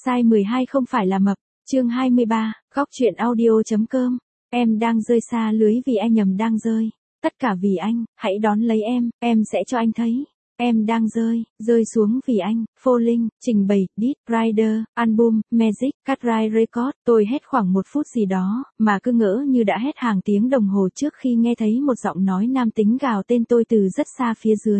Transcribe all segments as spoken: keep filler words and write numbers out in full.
Size mười hai không phải là mập. Chương hai mươi ba, góc truyện audio.com. Em đang rơi xa lưới vì anh nhầm đang rơi. Tất cả vì anh, hãy đón lấy em, em sẽ cho anh thấy. Em đang rơi, rơi xuống vì anh. Falling, trình bày, Dead Rider, album, Magic, Catray Record. Tôi hét khoảng một phút gì đó, mà cứ ngỡ như đã hét hàng tiếng đồng hồ trước khi nghe thấy một giọng nói nam tính gào tên tôi từ rất xa phía dưới.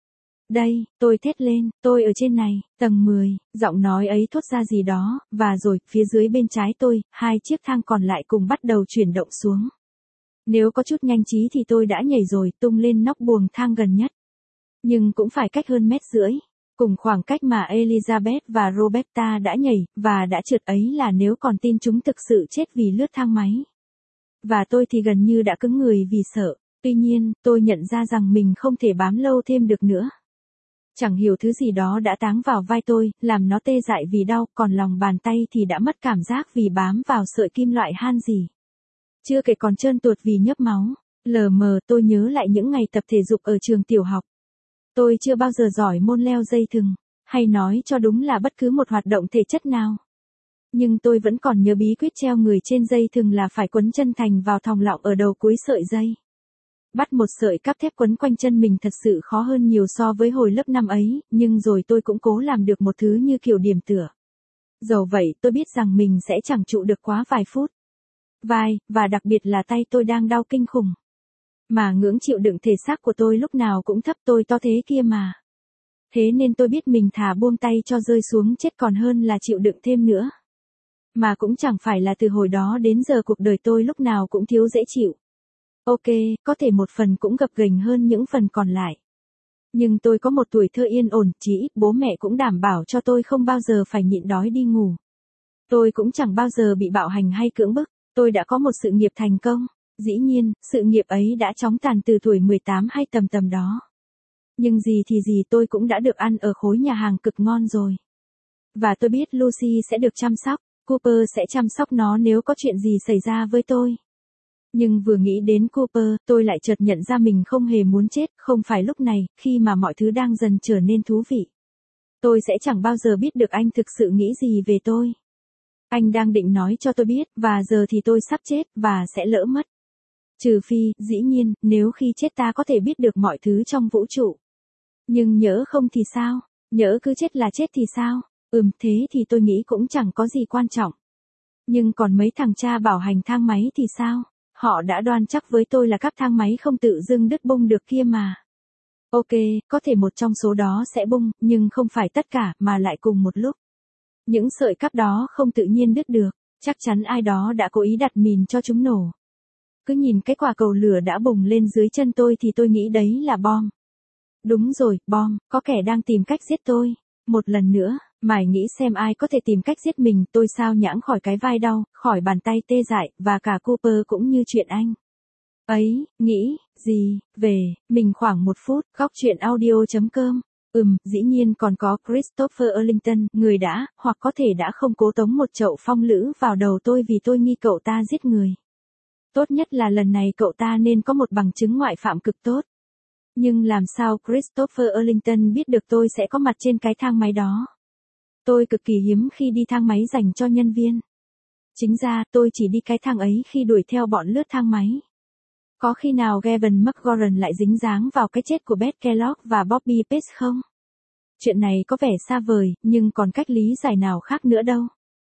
Đây, tôi thét lên, tôi ở trên này, tầng mười, giọng nói ấy thốt ra gì đó, và rồi, phía dưới bên trái tôi, hai chiếc thang còn lại cùng bắt đầu chuyển động xuống. Nếu có chút nhanh trí thì tôi đã nhảy rồi, tung lên nóc buồng thang gần nhất. Nhưng cũng phải cách hơn mét rưỡi, cùng khoảng cách mà Elizabeth và Roberta đã nhảy, và đã trượt ấy là nếu còn tin chúng thực sự chết vì lướt thang máy. Và tôi thì gần như đã cứng người vì sợ, tuy nhiên, tôi nhận ra rằng mình không thể bám lâu thêm được nữa. Chẳng hiểu thứ gì đó đã táng vào vai tôi, làm nó tê dại vì đau, còn lòng bàn tay thì đã mất cảm giác vì bám vào sợi kim loại han gì. Chưa kể còn trơn tuột vì nhớp máu. Lờ mờ tôi nhớ lại những ngày tập thể dục ở trường tiểu học. Tôi chưa bao giờ giỏi môn leo dây thừng, hay nói cho đúng là bất cứ một hoạt động thể chất nào. Nhưng tôi vẫn còn nhớ bí quyết treo người trên dây thừng là phải quấn chân thành vào thòng lọng ở đầu cuối sợi dây. Bắt một sợi cáp thép quấn quanh chân mình thật sự khó hơn nhiều so với hồi lớp năm ấy, nhưng rồi tôi cũng cố làm được một thứ như kiểu điểm tựa. Dẫu vậy tôi biết rằng mình sẽ chẳng trụ được quá vài phút. Vai, và đặc biệt là tay tôi đang đau kinh khủng. Mà ngưỡng chịu đựng thể xác của tôi lúc nào cũng thấp, tôi to thế kia mà. Thế nên tôi biết mình thà buông tay cho rơi xuống chết còn hơn là chịu đựng thêm nữa. Mà cũng chẳng phải là từ hồi đó đến giờ cuộc đời tôi lúc nào cũng thiếu dễ chịu. Ok, có thể một phần cũng gập ghềnh hơn những phần còn lại. Nhưng tôi có một tuổi thơ yên ổn, chỉ ít bố mẹ cũng đảm bảo cho tôi không bao giờ phải nhịn đói đi ngủ. Tôi cũng chẳng bao giờ bị bạo hành hay cưỡng bức, tôi đã có một sự nghiệp thành công. Dĩ nhiên, sự nghiệp ấy đã chóng tàn từ tuổi mười tám hay tầm tầm đó. Nhưng gì thì gì tôi cũng đã được ăn ở khối nhà hàng cực ngon rồi. Và tôi biết Lucy sẽ được chăm sóc, Cooper sẽ chăm sóc nó nếu có chuyện gì xảy ra với tôi. Nhưng vừa nghĩ đến Cooper, tôi lại chợt nhận ra mình không hề muốn chết, không phải lúc này, khi mà mọi thứ đang dần trở nên thú vị. Tôi sẽ chẳng bao giờ biết được anh thực sự nghĩ gì về tôi. Anh đang định nói cho tôi biết, và giờ thì tôi sắp chết, và sẽ lỡ mất. Trừ phi, dĩ nhiên, nếu khi chết ta có thể biết được mọi thứ trong vũ trụ. Nhưng nhỡ không thì sao? Nhỡ cứ chết là chết thì sao? Ừm, thế thì tôi nghĩ cũng chẳng có gì quan trọng. Nhưng còn mấy thằng cha bảo hành thang máy thì sao? Họ đã đoan chắc với tôi là các thang máy không tự dưng đứt bung được kia mà. Ok, có thể một trong số đó sẽ bung, nhưng không phải tất cả, mà lại cùng một lúc. Những sợi cáp đó không tự nhiên đứt được, chắc chắn ai đó đã cố ý đặt mìn cho chúng nổ. Cứ nhìn cái quả cầu lửa đã bùng lên dưới chân tôi thì tôi nghĩ đấy là bom. Đúng rồi, bom, có kẻ đang tìm cách giết tôi. Một lần nữa, mải nghĩ xem ai có thể tìm cách giết mình, tôi sao nhãng khỏi cái vai đau, khỏi bàn tay tê dại, và cả Cooper cũng như chuyện anh. Ấy, nghĩ, gì, về, mình khoảng một phút, góc truyện audio.com. Ừm, dĩ nhiên còn có Christopher Arlington, người đã, hoặc có thể đã không cố tống một chậu phong lữ vào đầu tôi vì tôi nghi cậu ta giết người. Tốt nhất là lần này cậu ta nên có một bằng chứng ngoại phạm cực tốt. Nhưng làm sao Christopher Arlington biết được tôi sẽ có mặt trên cái thang máy đó? Tôi cực kỳ hiếm khi đi thang máy dành cho nhân viên. Chính ra, tôi chỉ đi cái thang ấy khi đuổi theo bọn lướt thang máy. Có khi nào Gavin McGoran lại dính dáng vào cái chết của Beth Kellogg và Bobby Pace không? Chuyện này có vẻ xa vời, nhưng còn cách lý giải nào khác nữa đâu.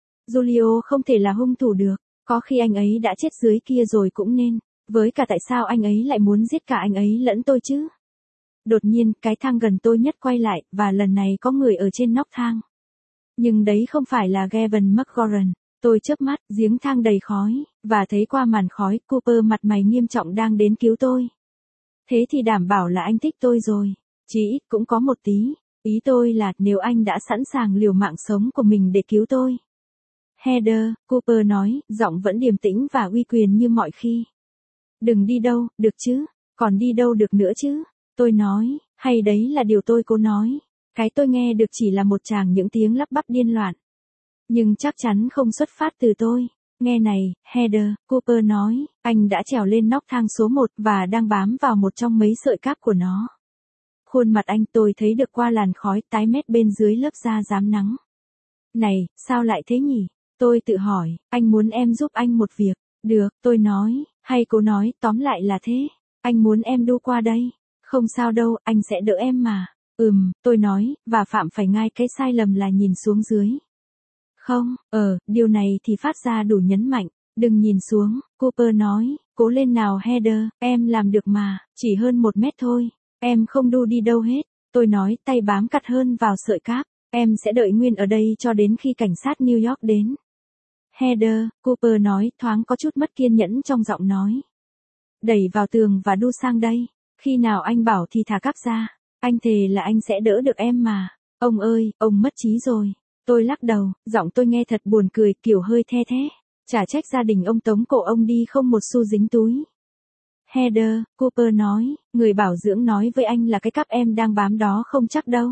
Julio không thể là hung thủ được, có khi anh ấy đã chết dưới kia rồi cũng nên. Với cả tại sao anh ấy lại muốn giết cả anh ấy lẫn tôi chứ? Đột nhiên, cái thang gần tôi nhất quay lại, và lần này có người ở trên nóc thang. Nhưng đấy không phải là Gavin McGoran. Tôi chớp mắt, giếng thang đầy khói, và thấy qua màn khói, Cooper mặt mày nghiêm trọng đang đến cứu tôi. Thế thì đảm bảo là anh thích tôi rồi. Chỉ ít cũng có một tí. Ý tôi là nếu anh đã sẵn sàng liều mạng sống của mình để cứu tôi. Heather, Cooper nói, giọng vẫn điềm tĩnh và uy quyền như mọi khi. Đừng đi đâu, được chứ? Còn đi đâu được nữa chứ? Tôi nói, hay đấy là điều tôi cố nói. Cái tôi nghe được chỉ là một tràng những tiếng lắp bắp điên loạn. Nhưng chắc chắn không xuất phát từ tôi. Nghe này, Heather, Cooper nói, anh đã trèo lên nóc thang số một và đang bám vào một trong mấy sợi cáp của nó. Khuôn mặt anh tôi thấy được qua làn khói tái mét bên dưới lớp da rám nắng. Này, sao lại thế nhỉ? Tôi tự hỏi, anh muốn em giúp anh một việc. Được, tôi nói, hay cô nói, tóm lại là thế. Anh muốn em đu qua đây. Không sao đâu, anh sẽ đỡ em mà. Ừm, tôi nói, và phạm phải ngay cái sai lầm là nhìn xuống dưới. Không, ờ, điều này thì phát ra đủ nhấn mạnh. Đừng nhìn xuống, Cooper nói, cố lên nào Heather, em làm được mà, chỉ hơn một mét thôi. Em không đu đi đâu hết. Tôi nói, tay bám chặt hơn vào sợi cáp. Em sẽ đợi nguyên ở đây cho đến khi cảnh sát New York đến. Heather, Cooper nói, thoáng có chút mất kiên nhẫn trong giọng nói. Đẩy vào tường và đu sang đây. Khi nào anh bảo thì thả cáp ra. Anh thề là anh sẽ đỡ được em mà. Ông ơi, ông mất trí rồi. Tôi lắc đầu, giọng tôi nghe thật buồn cười, kiểu hơi the thế. Chả trách gia đình ông tống cổ ông đi không một xu dính túi. Heather, Cooper nói, người bảo dưỡng nói với anh là cái cáp em đang bám đó không chắc đâu.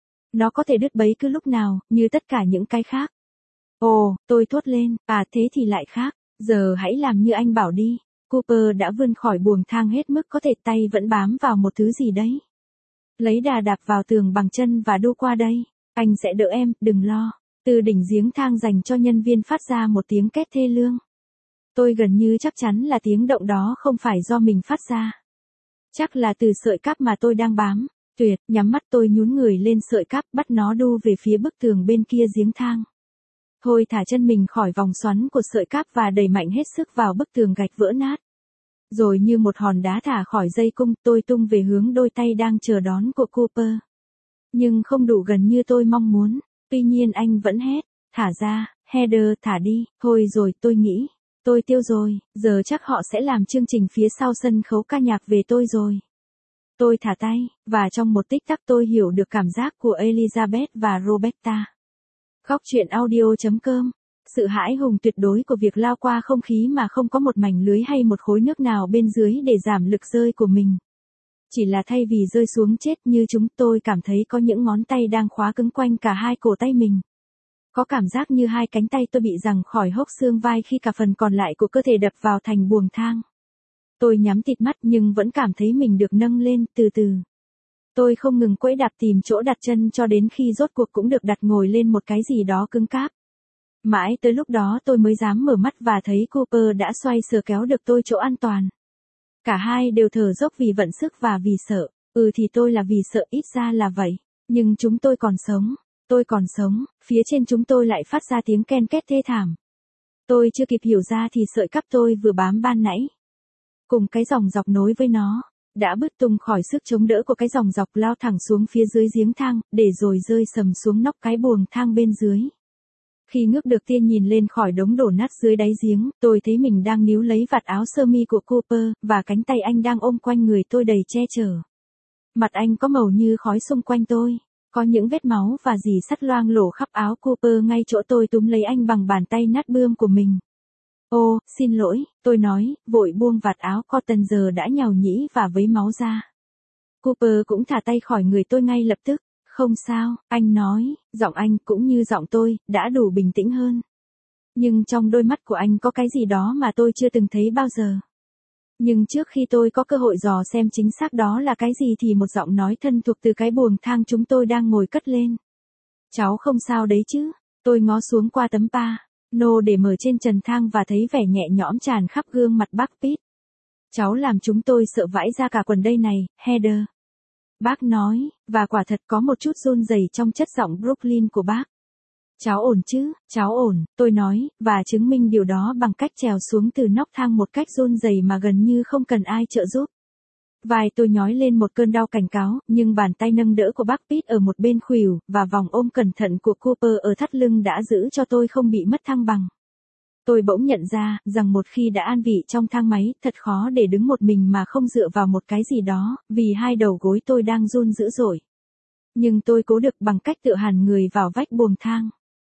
Nó có thể đứt bấy cứ lúc nào, như tất cả những cái khác. Ồ, tôi thốt lên, à thế thì lại khác, giờ hãy làm như anh bảo đi. Cooper đã vươn khỏi buồng thang hết mức có thể, tay vẫn bám vào một thứ gì đấy. Lấy đà đạp vào tường bằng chân và đu qua đây. Anh sẽ đỡ em, đừng lo. Từ đỉnh giếng thang dành cho nhân viên phát ra một tiếng két thê lương. Tôi gần như chắc chắn là tiếng động đó không phải do mình phát ra. Chắc là từ sợi cáp mà tôi đang bám. Tuyệt, nhắm mắt tôi nhún người lên sợi cáp, bắt nó đu về phía bức tường bên kia giếng thang. Thôi thả chân mình khỏi vòng xoắn của sợi cáp và đẩy mạnh hết sức vào bức tường gạch vỡ nát. Rồi như một hòn đá thả khỏi dây cung, tôi tung về hướng đôi tay đang chờ đón của Cooper. Nhưng không đủ gần như tôi mong muốn. Tuy nhiên anh vẫn hét, thả ra, Heather, thả đi. Thôi rồi, tôi nghĩ, tôi tiêu rồi, giờ chắc họ sẽ làm chương trình phía sau sân khấu ca nhạc về tôi rồi. Tôi thả tay, và trong một tích tắc tôi hiểu được cảm giác của Elizabeth và Roberta. Góc truyện audio.com. Sự hãi hùng tuyệt đối của việc lao qua không khí mà không có một mảnh lưới hay một khối nước nào bên dưới để giảm lực rơi của mình. Chỉ là thay vì rơi xuống chết như chúng, tôi cảm thấy có những ngón tay đang khóa cứng quanh cả hai cổ tay mình. Có cảm giác như hai cánh tay tôi bị giằng khỏi hốc xương vai khi cả phần còn lại của cơ thể đập vào thành buồng thang. Tôi nhắm tịt mắt nhưng vẫn cảm thấy mình được nâng lên, từ từ. Tôi không ngừng quẫy đạp tìm chỗ đặt chân cho đến khi rốt cuộc cũng được đặt ngồi lên một cái gì đó cứng cáp. Mãi tới lúc đó tôi mới dám mở mắt và thấy Cooper đã xoay sờ kéo được tôi chỗ an toàn. Cả hai đều thở dốc vì vận sức và vì sợ. Ừ thì tôi là vì sợ, ít ra là vậy. Nhưng chúng tôi còn sống. Tôi còn sống, phía trên chúng tôi lại phát ra tiếng ken két thê thảm. Tôi chưa kịp hiểu ra thì sợi cáp tôi vừa bám ban nãy, cùng cái dòng dọc nối với nó, đã bứt tung khỏi sức chống đỡ của cái dòng dọc, lao thẳng xuống phía dưới giếng thang, để rồi rơi sầm xuống nóc cái buồng thang bên dưới. Khi ngước được tia nhìn lên khỏi đống đổ nát dưới đáy giếng, tôi thấy mình đang níu lấy vạt áo sơ mi của Cooper, và cánh tay anh đang ôm quanh người tôi đầy che chở. Mặt anh có màu như khói xung quanh tôi, có những vết máu và rỉ sắt loang lổ khắp áo Cooper ngay chỗ tôi túm lấy anh bằng bàn tay nát bươm của mình. Ô, xin lỗi, tôi nói, vội buông vạt áo cotton giờ đã nhàu nhĩ và vấy máu ra. Cooper cũng thả tay khỏi người tôi ngay lập tức. Không sao, anh nói, giọng anh cũng như giọng tôi, đã đủ bình tĩnh hơn. Nhưng trong đôi mắt của anh có cái gì đó mà tôi chưa từng thấy bao giờ. Nhưng trước khi tôi có cơ hội dò xem chính xác đó là cái gì thì một giọng nói thân thuộc từ cái buồng thang chúng tôi đang ngồi cất lên. Cháu không sao đấy chứ? Tôi ngó xuống qua tấm pa nô để mở trên trần thang và thấy vẻ nhẹ nhõm tràn khắp gương mặt bác Pitt. Cháu làm chúng tôi sợ vãi ra cả quần đây này, Heather. Bác nói, và quả thật có một chút run rẩy trong chất giọng Brooklyn của bác. Cháu ổn chứ, cháu ổn, tôi nói, và chứng minh điều đó bằng cách trèo xuống từ nóc thang một cách run rẩy mà gần như không cần ai trợ giúp. Vai tôi nhói lên một cơn đau cảnh cáo, nhưng bàn tay nâng đỡ của bác Pitt ở một bên khuỷu, và vòng ôm cẩn thận của Cooper ở thắt lưng đã giữ cho tôi không bị mất thăng bằng. Tôi bỗng nhận ra, rằng một khi đã an vị trong thang máy, thật khó để đứng một mình mà không dựa vào một cái gì đó, vì hai đầu gối tôi đang run dữ dội. Nhưng tôi cố được bằng cách tựa hẳn người vào vách buồng thang.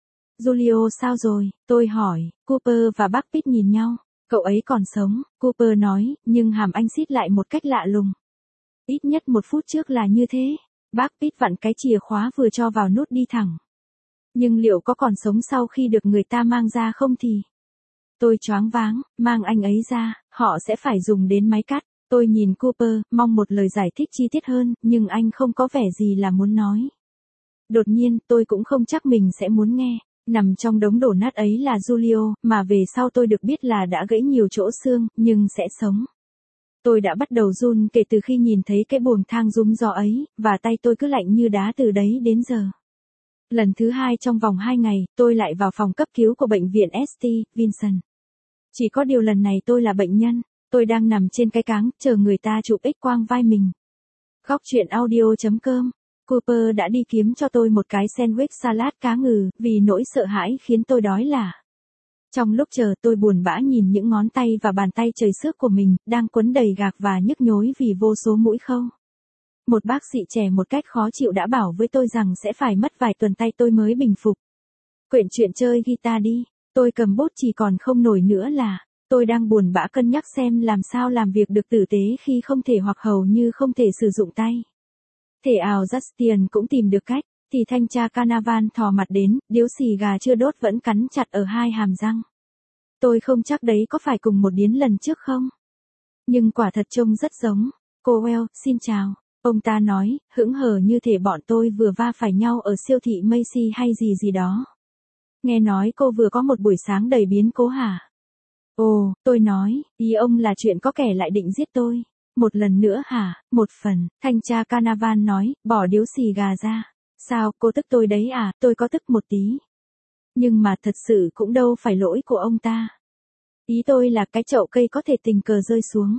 Julio sao rồi? Tôi hỏi. Cooper và bác Pitt nhìn nhau. Cậu ấy còn sống, Cooper nói, nhưng hàm anh xít lại một cách lạ lùng. Ít nhất một phút trước là như thế. Bác Pitt vặn cái chìa khóa vừa cho vào nút đi thẳng. Nhưng liệu có còn sống sau khi được người ta mang ra không thì? Tôi choáng váng, mang anh ấy ra, họ sẽ phải dùng đến máy cắt. Tôi nhìn Cooper, mong một lời giải thích chi tiết hơn, nhưng anh không có vẻ gì là muốn nói. Đột nhiên, tôi cũng không chắc mình sẽ muốn nghe. Nằm trong đống đổ nát ấy là Julio, mà về sau tôi được biết là đã gãy nhiều chỗ xương, nhưng sẽ sống. Tôi đã bắt đầu run kể từ khi nhìn thấy cái buồng thang rúm gió ấy, và tay tôi cứ lạnh như đá từ đấy đến giờ. Lần thứ hai trong vòng hai ngày, tôi lại vào phòng cấp cứu của bệnh viện ét tê Vincent. Chỉ có điều lần này tôi là bệnh nhân, tôi đang nằm trên cái cáng, chờ người ta chụp X-quang vai mình. Góc truyện audio chấm com. Cooper đã đi kiếm cho tôi một cái sandwich salad cá ngừ, vì nỗi sợ hãi khiến tôi đói lả. Trong lúc chờ tôi buồn bã nhìn những ngón tay và bàn tay trời xước của mình, đang quấn đầy gạc và nhức nhối vì vô số mũi khâu. Một bác sĩ trẻ một cách khó chịu đã bảo với tôi rằng sẽ phải mất vài tuần tay tôi mới bình phục. Quyển chuyện chơi guitar đi, tôi cầm bút chỉ còn không nổi nữa là, tôi đang buồn bã cân nhắc xem làm sao làm việc được tử tế khi không thể hoặc hầu như không thể sử dụng tay. Thể ảo Justin cũng tìm được cách, thì thanh tra Canavan thò mặt đến, điếu xì gà chưa đốt vẫn cắn chặt ở hai hàm răng. Tôi không chắc đấy có phải cùng một điến lần trước không? Nhưng quả thật trông rất giống. Cô Well, xin chào. Ông ta nói, hững hờ như thể bọn tôi vừa va phải nhau ở siêu thị Macy hay gì gì đó. Nghe nói cô vừa có một buổi sáng đầy biến cố hả? Ồ, tôi nói, ý ông là chuyện có kẻ lại định giết tôi. Một lần nữa hả? Một phần, thanh tra Canavan nói, bỏ điếu xì gà ra. Sao, cô tức tôi đấy à? Tôi có tức một tí. Nhưng mà thật sự cũng đâu phải lỗi của ông ta. Ý tôi là cái chậu cây có thể tình cờ rơi xuống.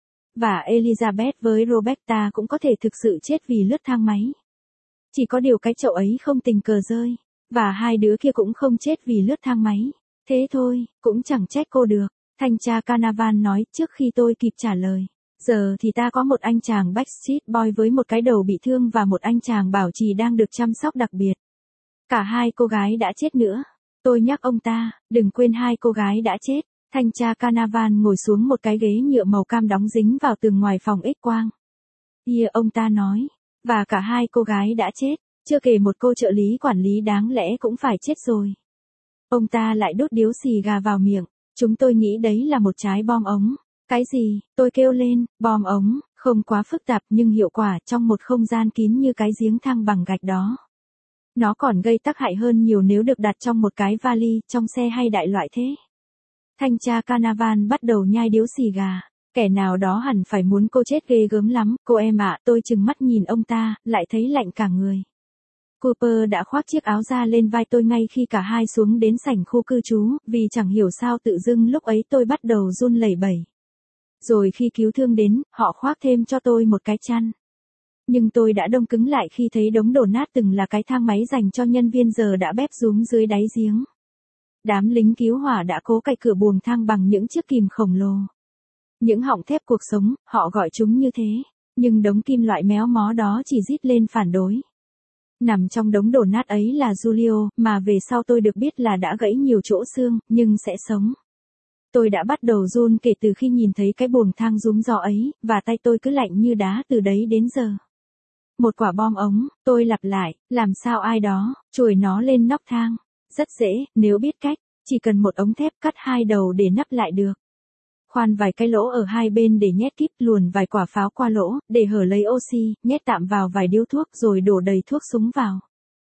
Và Elizabeth với Roberta cũng có thể thực sự chết vì lướt thang máy. Chỉ có điều cái chậu ấy không tình cờ rơi. Và hai đứa kia cũng không chết vì lướt thang máy. Thế thôi, cũng chẳng trách cô được. Thanh tra Canavan nói trước khi tôi kịp trả lời. Giờ thì ta có một anh chàng Backstreet Boy với một cái đầu bị thương và một anh chàng bảo trì đang được chăm sóc đặc biệt. Cả hai cô gái đã chết nữa. Tôi nhắc ông ta, đừng quên hai cô gái đã chết. Thanh tra Canavan ngồi xuống một cái ghế nhựa màu cam đóng dính vào tường ngoài phòng X-quang. Yeah, ông ta nói. Và cả hai cô gái đã chết, chưa kể một cô trợ lý quản lý đáng lẽ cũng phải chết rồi. Ông ta lại đốt điếu xì gà vào miệng. Chúng tôi nghĩ đấy là một trái bom ống. Cái gì? Tôi kêu lên, bom ống, không quá phức tạp nhưng hiệu quả trong một không gian kín như cái giếng thang bằng gạch đó. Nó còn gây tác hại hơn nhiều nếu được đặt trong một cái vali, trong xe hay đại loại thế. Thanh tra Canavan bắt đầu nhai điếu xì gà. Kẻ nào đó hẳn phải muốn cô chết ghê gớm lắm. Cô em ạ, tôi chừng mắt nhìn ông ta, lại thấy lạnh cả người. Cooper đã khoác chiếc áo da lên vai tôi ngay khi cả hai xuống đến sảnh khu cư trú, vì chẳng hiểu sao tự dưng lúc ấy tôi bắt đầu run lẩy bẩy. Rồi khi cứu thương đến, họ khoác thêm cho tôi một cái chăn. Nhưng tôi đã đông cứng lại khi thấy đống đổ nát từng là cái thang máy dành cho nhân viên giờ đã bép rúm dưới đáy giếng. Đám lính cứu hỏa đã cố cạy cửa buồng thang bằng những chiếc kìm khổng lồ. Những họng thép cuộc sống, họ gọi chúng như thế. Nhưng đống kim loại méo mó đó chỉ rít lên phản đối. Nằm trong đống đổ nát ấy là Julio, mà về sau tôi được biết là đã gãy nhiều chỗ xương, nhưng sẽ sống. Tôi đã bắt đầu run kể từ khi nhìn thấy cái buồng thang rúm gió ấy, và tay tôi cứ lạnh như đá từ đấy đến giờ. Một quả bom ống, tôi lặp lại, làm sao ai đó, chùi nó lên nóc thang. Rất dễ, nếu biết cách, chỉ cần một ống thép cắt hai đầu để nắp lại được. Khoan vài cái lỗ ở hai bên để nhét kíp, luồn vài quả pháo qua lỗ, để hở lấy oxy, nhét tạm vào vài điếu thuốc rồi đổ đầy thuốc súng vào.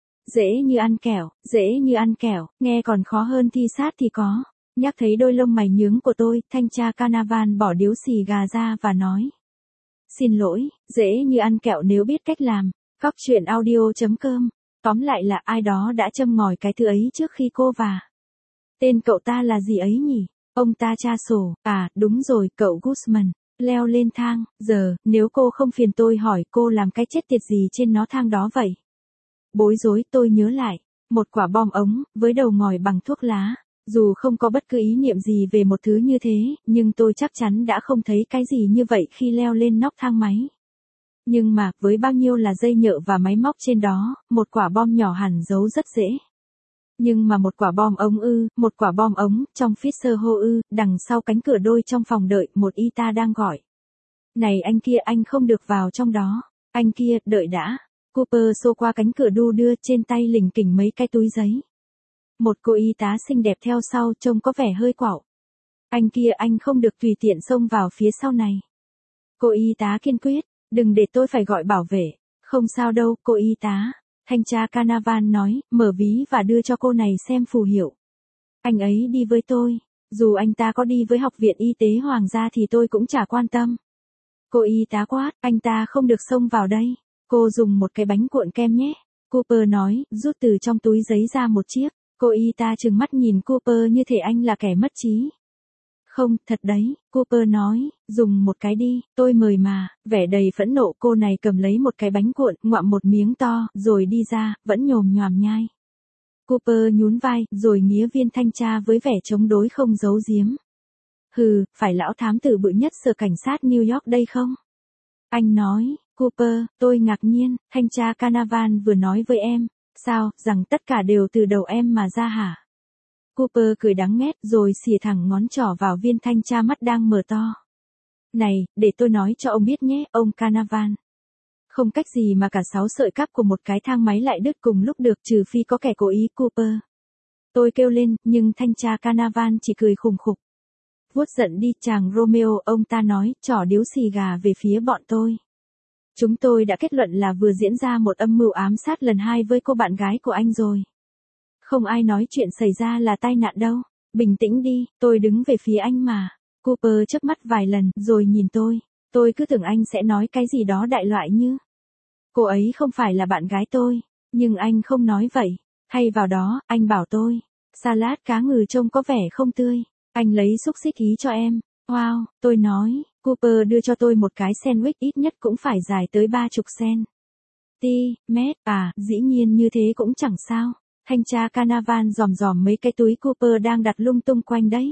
Dễ như ăn kẹo, dễ như ăn kẹo, nghe còn khó hơn thi sát thì có. Nhắc thấy đôi lông mày nhướng của tôi, thanh tra Canavan bỏ điếu xì gà ra và nói. Xin lỗi, dễ như ăn kẹo nếu biết cách làm. Góc truyện audio chấm com. Tóm lại là ai đó đã châm ngòi cái thứ ấy trước khi cô và. Tên cậu ta là gì ấy nhỉ? Ông ta tra sổ, à, đúng rồi, cậu Guzman. Leo lên thang, giờ, nếu cô không phiền tôi hỏi cô làm cái chết tiệt gì trên nó thang đó vậy? Bối rối tôi nhớ lại, một quả bom ống, với đầu ngòi bằng thuốc lá. Dù không có bất cứ ý niệm gì về một thứ như thế, nhưng tôi chắc chắn đã không thấy cái gì như vậy khi leo lên nóc thang máy. Nhưng mà, với bao nhiêu là dây nhợ và máy móc trên đó, một quả bom nhỏ hẳn giấu rất dễ. Nhưng mà một quả bom ống ư, một quả bom ống, trong Fisher hô ư, đằng sau cánh cửa đôi trong phòng đợi, một y tá đang gọi. Này anh kia, anh không được vào trong đó. Anh kia, đợi đã. Cooper xô qua cánh cửa đu đưa, trên tay lỉnh kỉnh mấy cái túi giấy. Một cô y tá xinh đẹp theo sau, trông có vẻ hơi quạo. Anh kia, anh không được tùy tiện xông vào phía sau này. Cô y tá kiên quyết, đừng để tôi phải gọi bảo vệ. Không sao đâu, cô y tá. Thanh tra Canavan nói, mở ví và đưa cho cô này xem phù hiệu. Anh ấy đi với tôi. Dù anh ta có đi với Học viện Y tế Hoàng gia thì tôi cũng chả quan tâm. Cô y tá quát, anh ta không được xông vào đây. Cô dùng một cái bánh cuộn kem nhé. Cooper nói, rút từ trong túi giấy ra một chiếc. Cô y tá trừng mắt nhìn Cooper như thể anh là kẻ mất trí. Không, thật đấy, Cooper nói, dùng một cái đi, tôi mời mà, vẻ đầy phẫn nộ cô này cầm lấy một cái bánh cuộn, ngoạm một miếng to, rồi đi ra, vẫn nhồm nhoàm nhai. Cooper nhún vai, rồi nghía viên thanh tra với vẻ chống đối không giấu giếm. Hừ, phải lão thám tử bự nhất sở cảnh sát New York đây không? Anh nói, Cooper, tôi ngạc nhiên, thanh tra Canavan vừa nói với em, sao, rằng tất cả đều từ đầu em mà ra hả? Cooper cười đắng nghét rồi xìa thẳng ngón trỏ vào viên thanh tra mắt đang mở to. Này, để tôi nói cho ông biết nhé, ông Canavan. Không cách gì mà cả sáu sợi cáp của một cái thang máy lại đứt cùng lúc được trừ phi có kẻ cố ý Cooper. Tôi kêu lên, nhưng thanh tra Canavan chỉ cười khùng khục. Vuốt giận đi chàng Romeo, ông ta nói, trỏ điếu xì gà về phía bọn tôi. Chúng tôi đã kết luận là vừa diễn ra một âm mưu ám sát lần hai với cô bạn gái của anh rồi. Không ai nói chuyện xảy ra là tai nạn đâu. Bình tĩnh đi, tôi đứng về phía anh mà. Cooper chớp mắt vài lần rồi nhìn tôi. Tôi cứ tưởng anh sẽ nói cái gì đó đại loại như. Cô ấy không phải là bạn gái tôi. Nhưng anh không nói vậy. Thay vào đó, anh bảo tôi. Salad cá ngừ trông có vẻ không tươi. Anh lấy xúc xích ý cho em. Wow, tôi nói. Cooper đưa cho tôi một cái sandwich ít nhất cũng phải dài tới ba chục cent. Ti, mét, à, dĩ nhiên như thế cũng chẳng sao. Thanh tra Canavan dòm dòm mấy cái túi Cooper đang đặt lung tung quanh đấy.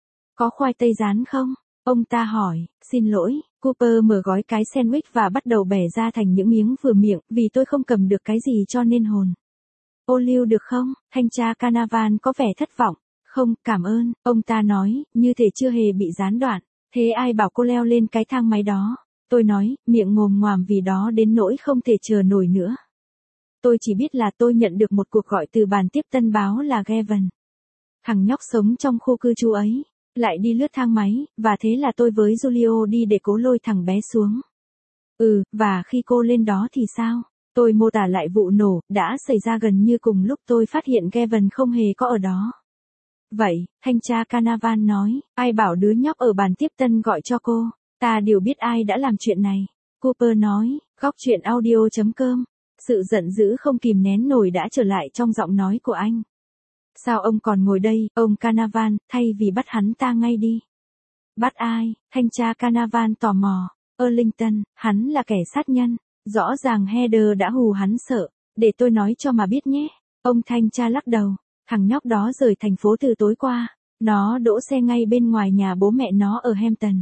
Có khoai tây rán không? Ông ta hỏi, xin lỗi, Cooper mở gói cái sandwich và bắt đầu bẻ ra thành những miếng vừa miệng, vì tôi không cầm được cái gì cho nên hồn. Ô liu được không? Thanh tra Canavan có vẻ thất vọng. Không, cảm ơn, ông ta nói, như thể chưa hề bị gián đoạn. Thế ai bảo cô leo lên cái thang máy đó? Tôi nói, miệng ngồm ngoàm vì đó đến nỗi không thể chờ nổi nữa. Tôi chỉ biết là tôi nhận được một cuộc gọi từ bàn tiếp tân báo là Gavin. Thằng nhóc sống trong khu cư trú ấy, lại đi lướt thang máy, và thế là tôi với Julio đi để cố lôi thằng bé xuống. Ừ, và khi cô lên đó thì sao? Tôi mô tả lại vụ nổ, đã xảy ra gần như cùng lúc tôi phát hiện Gavin không hề có ở đó. Vậy, thanh tra Canavan nói, ai bảo đứa nhóc ở bàn tiếp tân gọi cho cô? Ta đều biết ai đã làm chuyện này. Cooper nói, góc chuyện audio chấm com. Sự giận dữ không kìm nén nổi đã trở lại trong giọng nói của anh. Sao ông còn ngồi đây, ông Canavan, thay vì bắt hắn ta ngay đi? Bắt ai? Thanh tra Canavan tò mò. Arlington, hắn là kẻ sát nhân. Rõ ràng Heather đã hù hắn sợ. Để tôi nói cho mà biết nhé. Ông thanh tra lắc đầu. Thằng nhóc đó rời thành phố từ tối qua. Nó đỗ xe ngay bên ngoài nhà bố mẹ nó ở Hampton.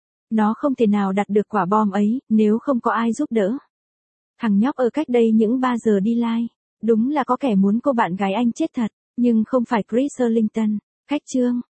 Nó không thể nào đặt được quả bom ấy, nếu không có ai giúp đỡ. Thằng nhóc ở cách đây những ba giờ đi lai. Đúng là có kẻ muốn cô bạn gái anh chết thật, nhưng không phải Chris Arlington. Khách trương,